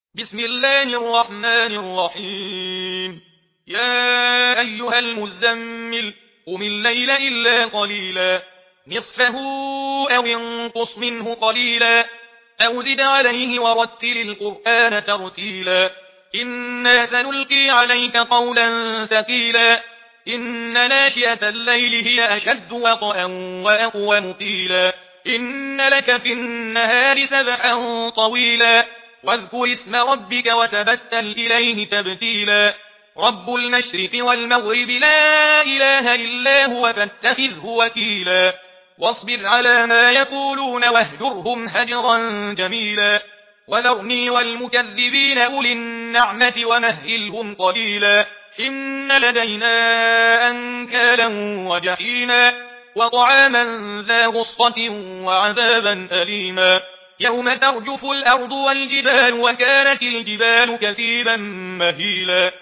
بسم الله الرحمن الرحيم. يا أيها المزمل قم الليل إلا قليلا نصفه أو انقص منه قليلا أو زد عليه ورتل القرآن ترتيلا إنا سنلقي عليك قولا ثقيلا إن ناشئة الليل هي أشد وطئا وأقوم قيلا إن لك في النهار سبحا طويلا واذكر اسم ربك وتبتل إليه تبتيلا رب المشرق والمغرب لا إله إلا هو فاتخذه وكيلا واصبر على ما يقولون واهجرهم هجرا جميلا وذرني والمكذبين أولي النعمة ومهلهم قليلا إن لدينا أنكالا وجحيما وطعاما ذا غصة وعذابا أليما يوم ترجف الأرض والجبال وكانت الجبال كثيبا مهيلا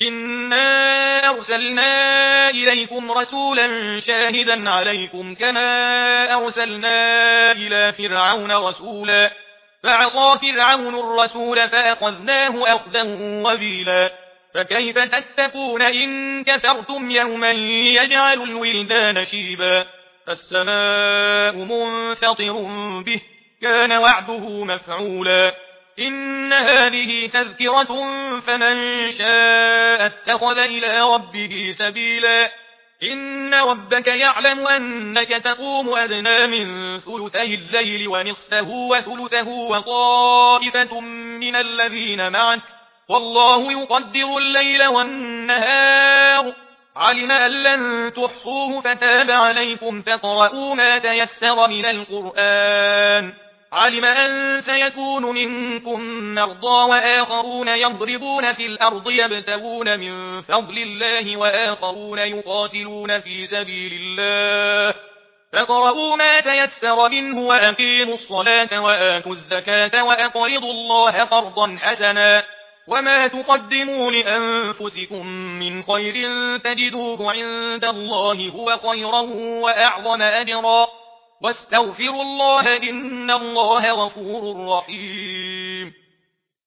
إنا أرسلنا إليكم رسولا شاهدا عليكم كما أرسلنا إلى فرعون رسولا فعصى فرعون الرسول فأخذناه أخذا وبيلا فكيف تتقون إن كفرتم يوما يجعل الولدان شيبا السماء منفطر به كان وعده مفعولا إن هذه تذكرة فمن شاء اتخذ إلى ربه سبيلا إن ربك يعلم أنك تقوم أدنى من ثلثي الليل ونصفه وثلثه وطائفة من الذين معك والله يقدر الليل والنهار علم أن لن تحصوه فتاب عليكم فاقرؤوا ما تيسر من القرآن علم أن سيكون منكم مرضى وآخرون يضربون في الأرض يبتغون من فضل الله وآخرون يقاتلون في سبيل الله فاقرؤوا ما تيسر منه وأقيموا الصلاة وآتوا الزكاة وأقرضوا الله قرضا حسنا وما تقدموا لأنفسكم من خير تجدوه عند الله هو خيرا وأعظم أجرا واستغفروا الله إن الله غفور رحيم.